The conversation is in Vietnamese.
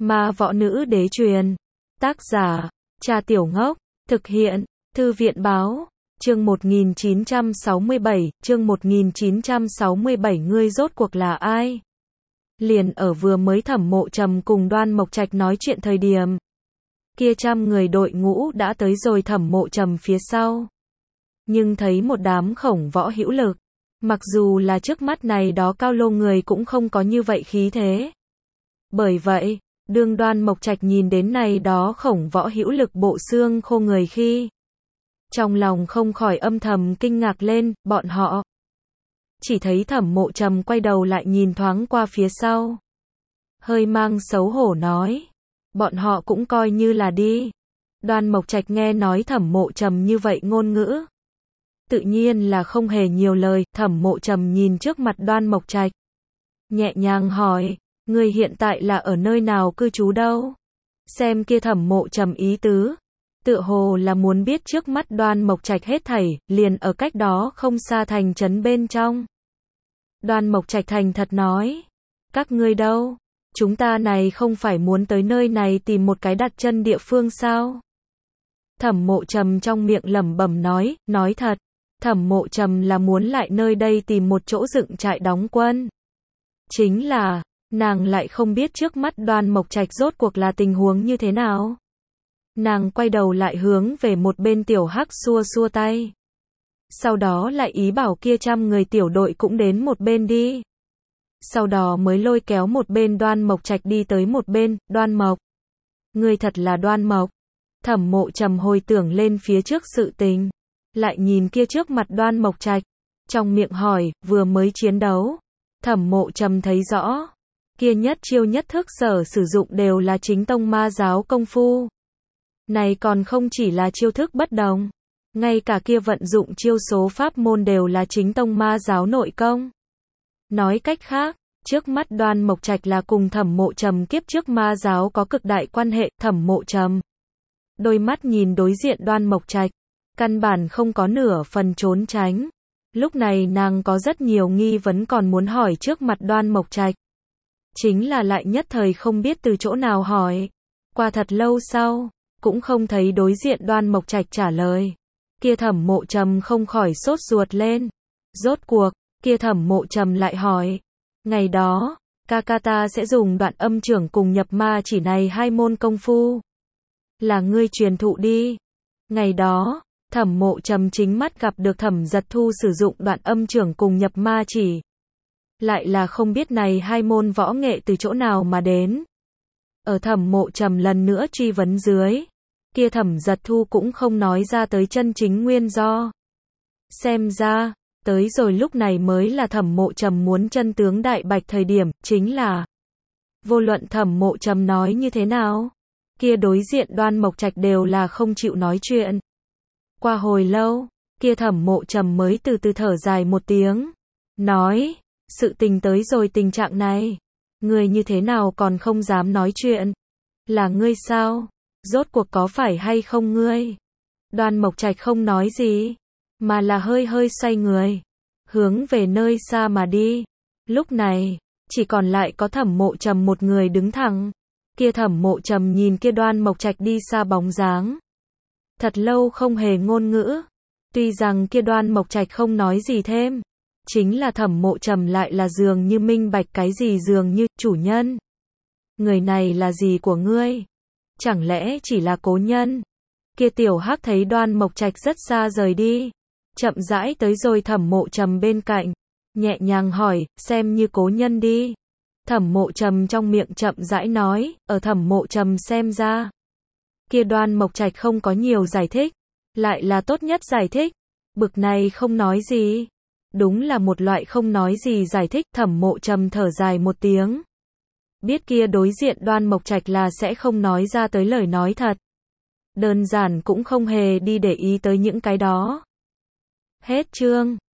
Ma võ nữ đế truyền. Tác giả, Cha Tiểu Ngốc. Thực hiện, Thư viện báo. Chương 1967, chương 1967 ngươi rốt cuộc là ai? Liền ở vừa mới Thẩm Mộ Trầm cùng Đoan Mộc Trạch nói chuyện thời điểm. Kia trăm người đội ngũ đã tới rồi Thẩm Mộ Trầm phía sau. Nhưng thấy một đám khổng võ hữu lực. Mặc dù là trước mắt này đó cao lô người cũng không có như vậy khí thế. Bởi vậy, đương Đoan Mộc Trạch nhìn đến này đó khổng võ hữu lực bộ xương khô người khi. Trong lòng không khỏi âm thầm kinh ngạc lên, bọn họ. Chỉ thấy Thẩm Mộ Trầm quay đầu lại nhìn thoáng qua phía sau. Hơi mang xấu hổ nói. Bọn họ cũng coi như là đi. Đoan Mộc Trạch nghe nói Thẩm Mộ Trầm như vậy ngôn ngữ. Tự nhiên là không hề nhiều lời, Thẩm Mộ Trầm nhìn trước mặt Đoan Mộc Trạch. Nhẹ nhàng hỏi, người hiện tại là ở nơi nào cư trú đâu? Xem kia Thẩm Mộ Trầm ý tứ. Tựa hồ là muốn biết trước mắt Đoan Mộc Trạch hết thảy, liền ở cách đó không xa thành trấn bên trong. Đoan Mộc Trạch thành thật nói, các ngươi đâu? Chúng ta này không phải muốn tới nơi này tìm một cái đặt chân địa phương sao? Thẩm Mộ Trầm trong miệng lẩm bẩm nói thật. Thẩm Mộ Trầm là muốn lại nơi đây tìm một chỗ dựng trại đóng quân. Chính là, nàng lại không biết trước mắt Đoan Mộc Trạch rốt cuộc là tình huống như thế nào. Nàng quay đầu lại hướng về một bên tiểu hắc xua xua tay. Sau đó lại ý bảo kia trăm người tiểu đội cũng đến một bên đi. Sau đó mới lôi kéo một bên Đoan Mộc Trạch đi tới một bên, Đoan Mộc. Ngươi thật là Đoan Mộc. Thẩm Mộ Trầm hồi tưởng lên phía trước sự tình. Lại nhìn kia trước mặt Đoan Mộc Trạch. Trong miệng hỏi, vừa mới chiến đấu. Thẩm Mộ Trầm thấy rõ. Kia nhất chiêu nhất thức sở sử dụng đều là chính tông ma giáo công phu. Này còn không chỉ là chiêu thức bất đồng. Ngay cả kia vận dụng chiêu số pháp môn đều là chính tông ma giáo nội công. Nói cách khác, trước mắt Đoan Mộc Trạch là cùng Thẩm Mộ Trầm kiếp trước ma giáo có cực đại quan hệ. Thẩm Mộ Trầm đôi mắt nhìn đối diện Đoan Mộc Trạch, căn bản không có nửa phần trốn tránh. Lúc này nàng có rất nhiều nghi vấn còn muốn hỏi trước mặt Đoan Mộc Trạch. Chính là lại nhất thời không biết từ chỗ nào hỏi. Qua thật lâu sau, cũng không thấy đối diện Đoan Mộc Trạch trả lời. Kia Thẩm Mộ Trầm không khỏi sốt ruột lên. Rốt cuộc, kia Thẩm Mộ Trầm lại hỏi. Ngày đó, ca ca ta sẽ dùng Đoạn Âm Trưởng cùng Nhập Ma Chỉ này hai môn công phu. Là ngươi truyền thụ đi. Ngày đó, Thẩm Mộ Trầm chính mắt gặp được Thẩm Giật Thu sử dụng Đoạn Âm Trưởng cùng Nhập Ma Chỉ. Lại là không biết này hai môn võ nghệ từ chỗ nào mà đến. Ở Thẩm Mộ Trầm lần nữa truy vấn dưới. Kia Thẩm Giật Thu cũng không nói ra tới chân chính nguyên do. Xem ra, tới rồi lúc này mới là Thẩm Mộ Trầm muốn chân tướng đại bạch thời điểm, chính là vô luận Thẩm Mộ Trầm nói như thế nào, kia đối diện Đoan Mộc Trạch đều là không chịu nói chuyện. Qua hồi lâu, kia Thẩm Mộ Trầm mới từ từ thở dài một tiếng, nói, sự tình tới rồi tình trạng này, người như thế nào còn không dám nói chuyện? Là ngươi sao? Rốt cuộc có phải hay không ngươi? Đoan Mộc Trạch không nói gì, mà là hơi hơi xoay người, hướng về nơi xa mà đi. Lúc này, chỉ còn lại có Thẩm Mộ Trầm một người đứng thẳng. Kia Thẩm Mộ Trầm nhìn kia Đoan Mộc Trạch đi xa bóng dáng. Thật lâu không hề ngôn ngữ. Tuy rằng kia Đoan Mộc Trạch không nói gì thêm. Chính là Thẩm Mộ Trầm lại là dường như minh bạch cái gì dường như, chủ nhân. Người này là gì của ngươi? Chẳng lẽ chỉ là cố nhân? Kia tiểu hắc thấy Đoan Mộc Trạch rất xa rời đi. Chậm rãi tới rồi Thẩm Mộ Trầm bên cạnh. Nhẹ nhàng hỏi, xem như cố nhân đi. Thẩm Mộ Trầm trong miệng chậm rãi nói, ở Thẩm Mộ Trầm xem ra. Kia Đoan Mộc Trạch không có nhiều giải thích. Lại là tốt nhất giải thích. Bực này không nói gì. Đúng là một loại không nói gì giải thích. Thẩm Mộ Trầm thở dài một tiếng. Biết kia đối diện Đoan Mộc Trạch là sẽ không nói ra tới lời nói thật. Đơn giản cũng không hề đi để ý tới những cái đó. Hết chương.